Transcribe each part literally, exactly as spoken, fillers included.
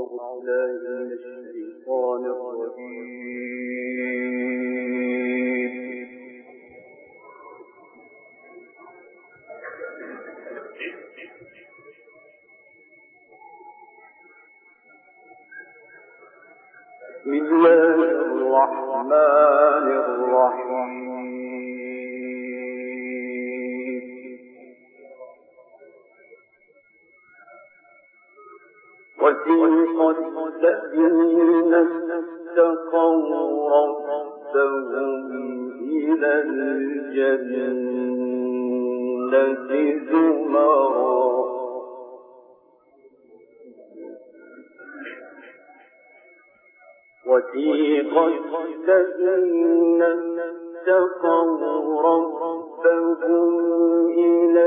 وسيق الذين اتقوا ربهم إلى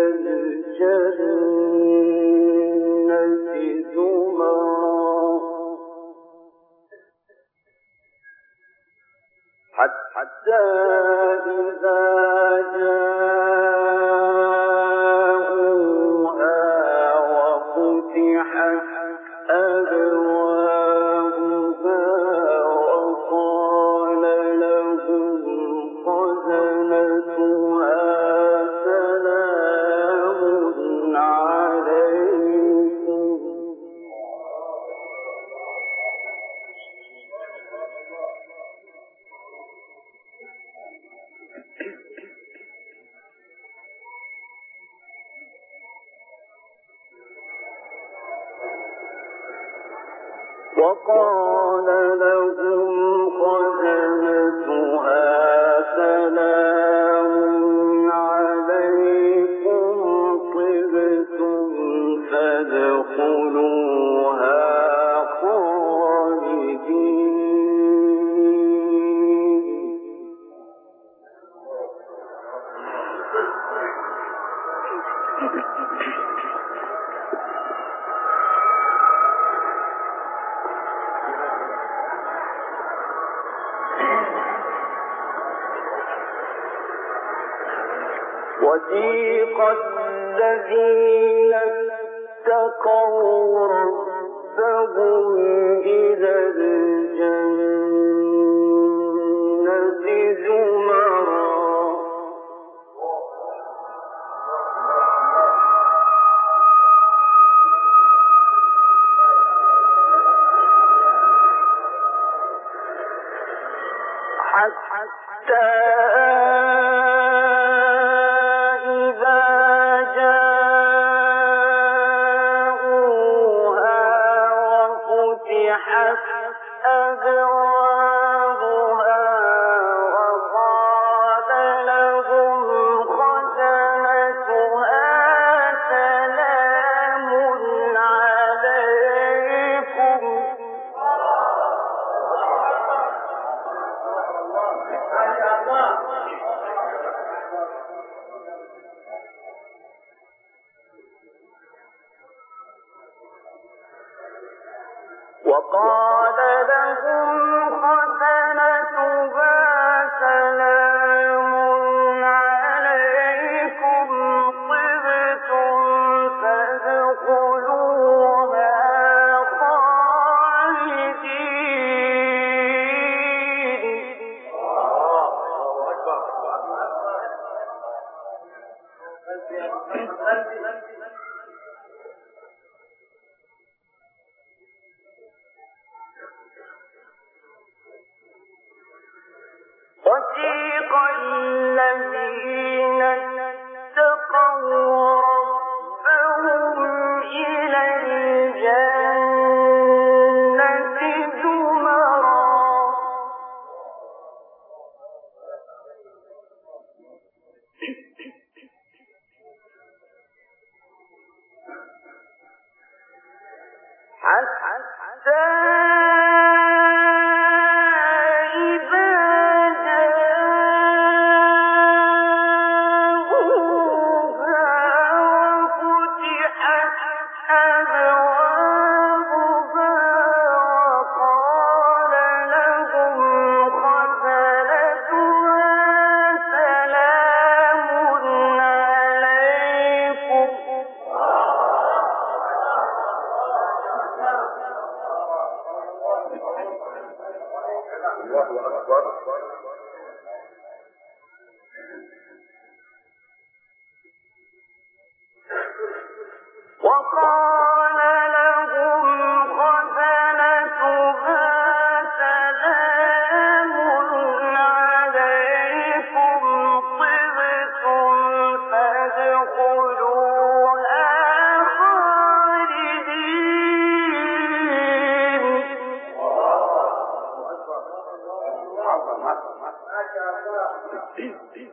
الجنة زمرا حتى إذا جاءوها وفتحت أبوابها وقال لهم خزنتها سلام عليكم وقال لهم خزنتها سلام عليكم طبتم فادخلوها خالدين وسيق الذين اتقوا ربهم إلى الجنة زمرا حتى وقال لهم خزنتها سلام عليكم طبتم فادخلوها خالدين وسيق الذين اتقوا ربهم إلى الجنة زمرا حتى الله أكبر. وقال لهم خزنتها سلام عليكم طبتم فادخلوها خالدين.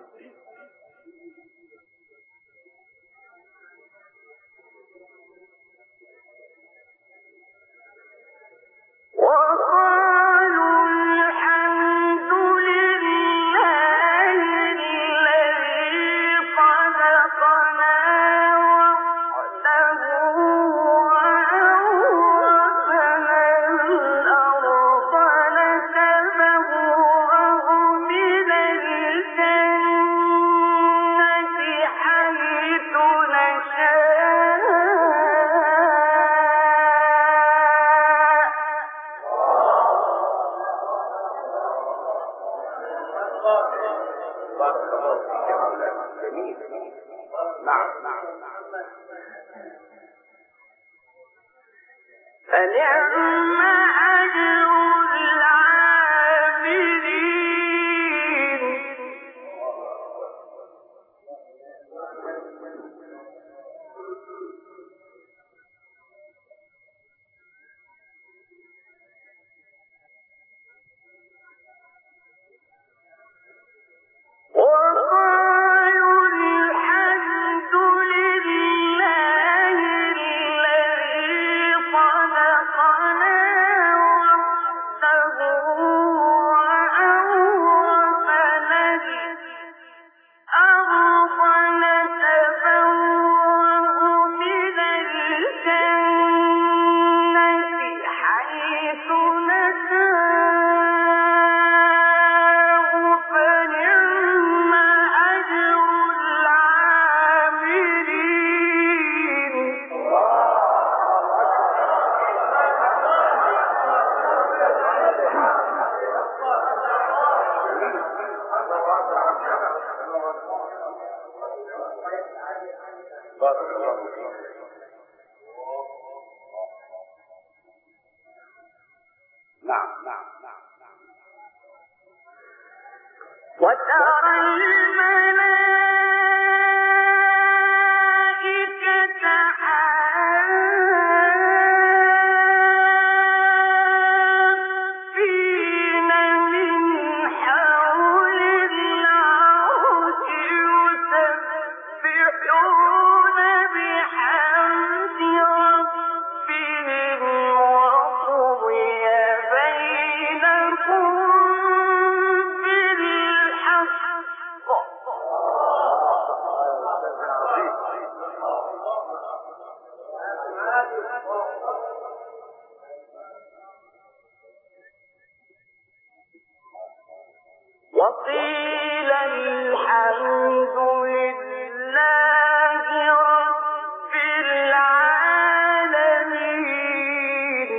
فنعم أجر العاملين. وقالوا الحمد لله الذي صدقنا وعده وأورثنا الأرض نتبوأ من الجنة حيث نشاء فنعم أجر العاملين. بارك الله فيك. نعم نعم نعم نعم. وترى الملائكة حافين من حول العرش يسبحون بحمد ربهم وقضي بينهم بالحق. وقيل الحمد لله رب العالمين.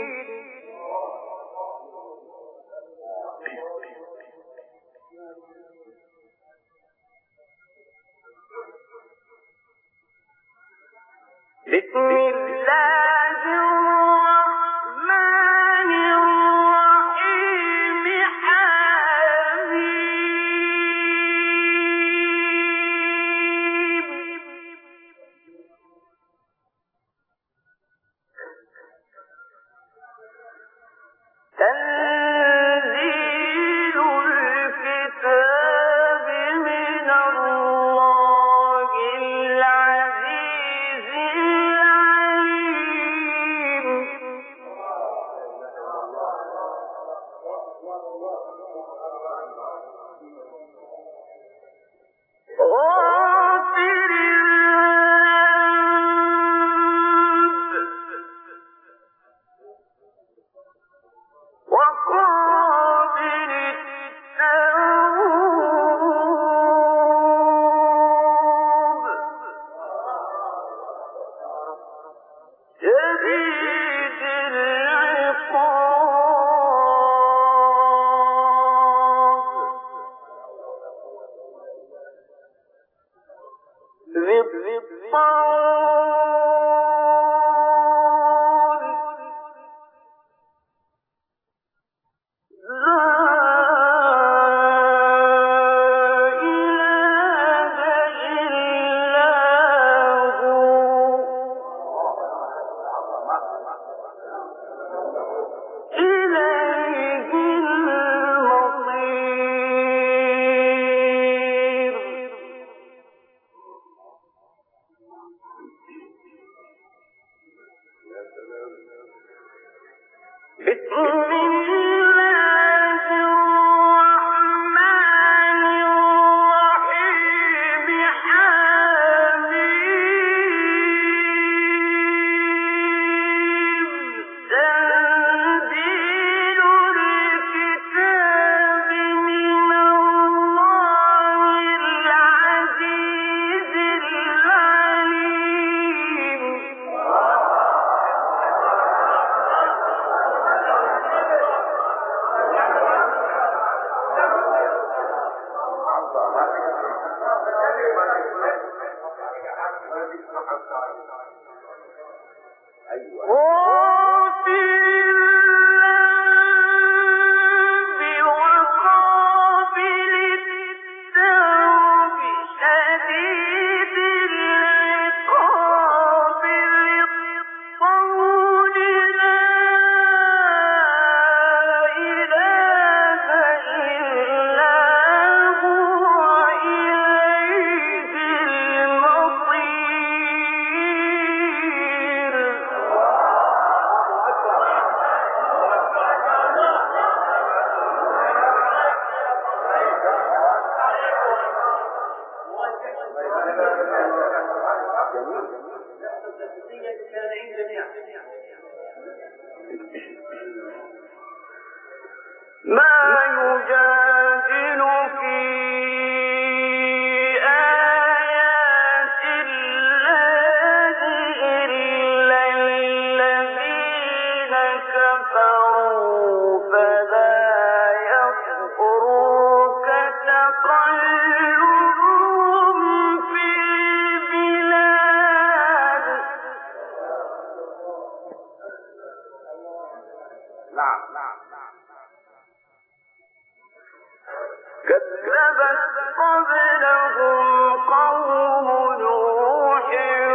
بسم الله الرحمن الرحيم. حميم ما يجادل في آيات الله إلا الذين كفروا فلا يغرك تقلبهم في البلاد. نعم نعم كذبت قبلهم قوم نوح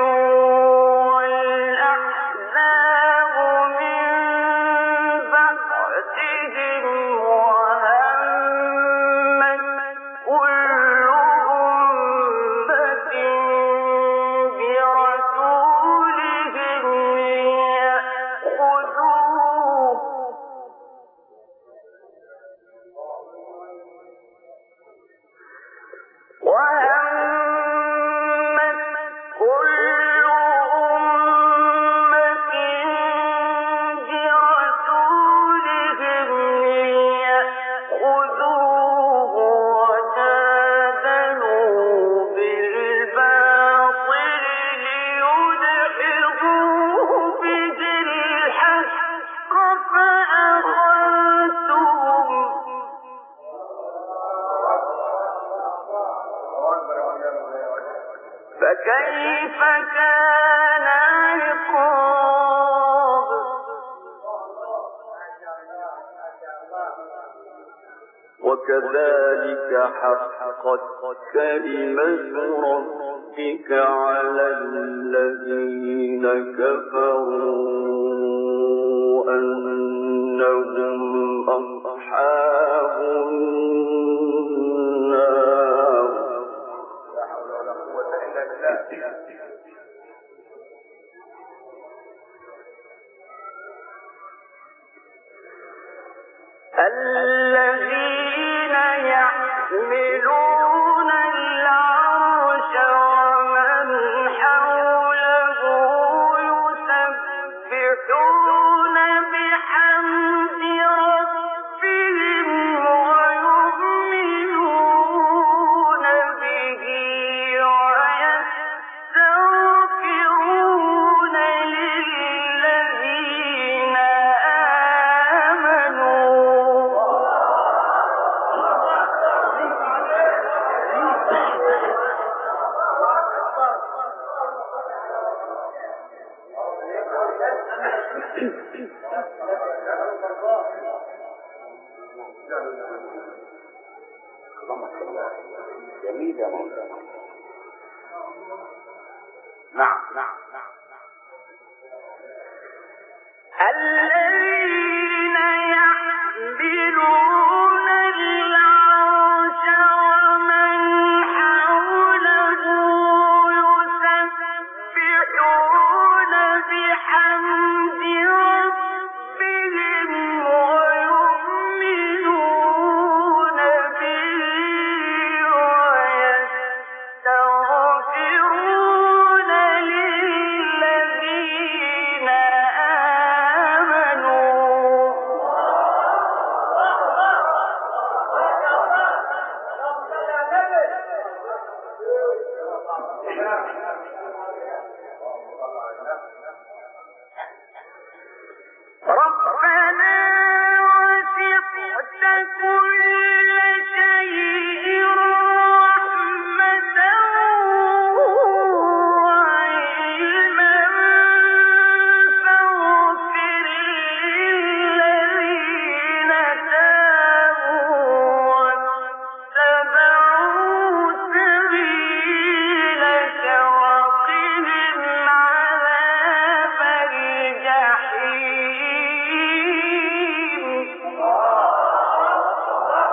والأحزاب من بعدهم وهمت كل أمة برسولهم ليأخذوه وهمت كل أمة برسولهم ليأخذوه وجادلوا بالباطل ليدحضوا به الحق فأخذتهم. فكيف كان عقاب؟ وكذلك حقت كلمة ربك على الذين كفروا أنهم أصحاب النار. لا حول ولا قوة إلا بالله. الذين يحملون العرش ومن حوله يسبحون بحمد ربهم ويؤمنون به ويستغفرون للذين آمنوا. جميل يا مولانا. نعم نعم نعم الذين يحملون العرش ومن حوله يسبحون بحمد ربهم ويؤمنون به ويستغفرون للذين آمنوا. ربنا وسعت كل شيء رحمة وعلما فاغفر للذين تابوا واتبعوا سبيلك وقهم عذاب الجحيم.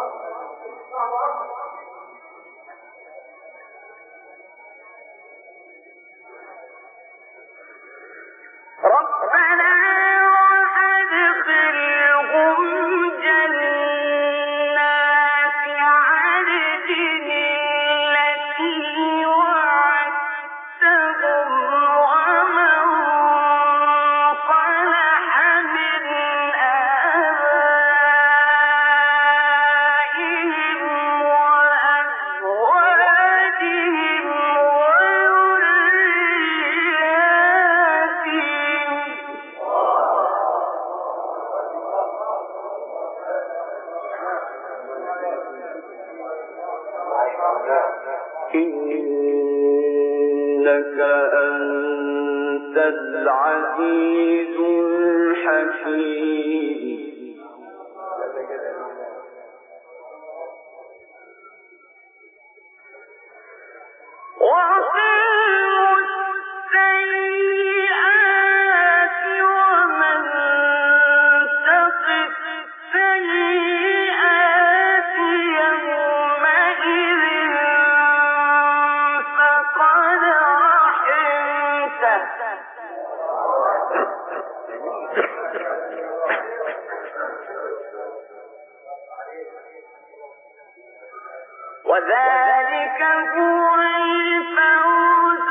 إنك أنت العزيز الحكيم. وذلك هو الفوز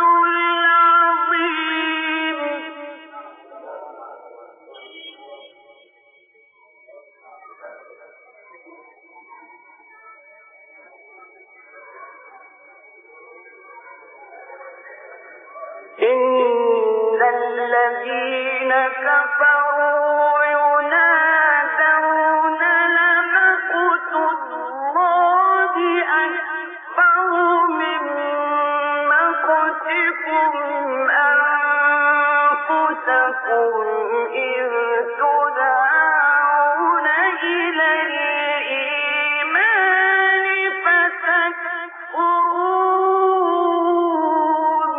العظيم. إن الذين كفروا ينادون لمقت الله أكبر من مقتكم أنفسكم إذ تدعون إلى الإيمان فتكفرون.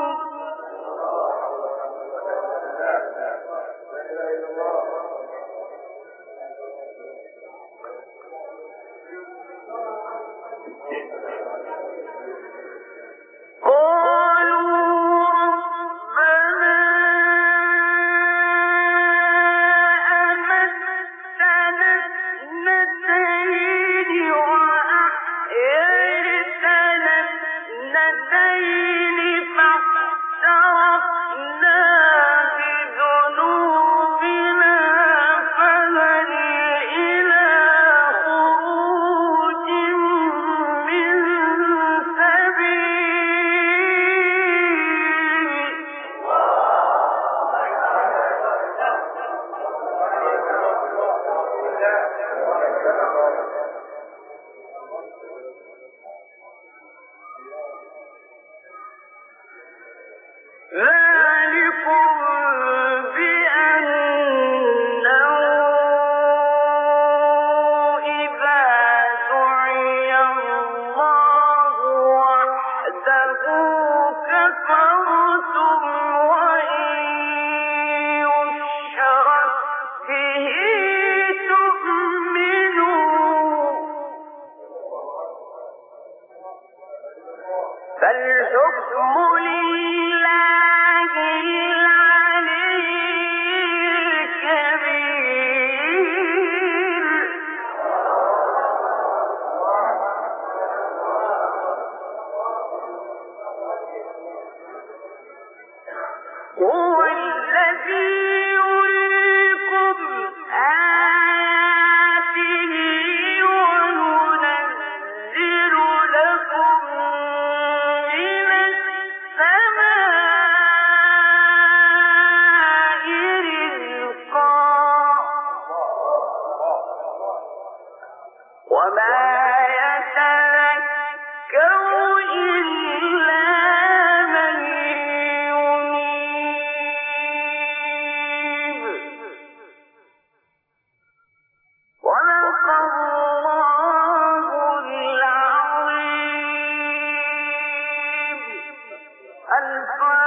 ذلكم بأنه إذا دعي الله وحده كفرتم وإن يشرك به تؤمنوا. فالحكم لله العلي الكبير. هو الذي يريكم آياته وينزل لكم من السماء رزقا وما يتذكر إلا من ينيب. صدق الله العظيم. الفاتحة.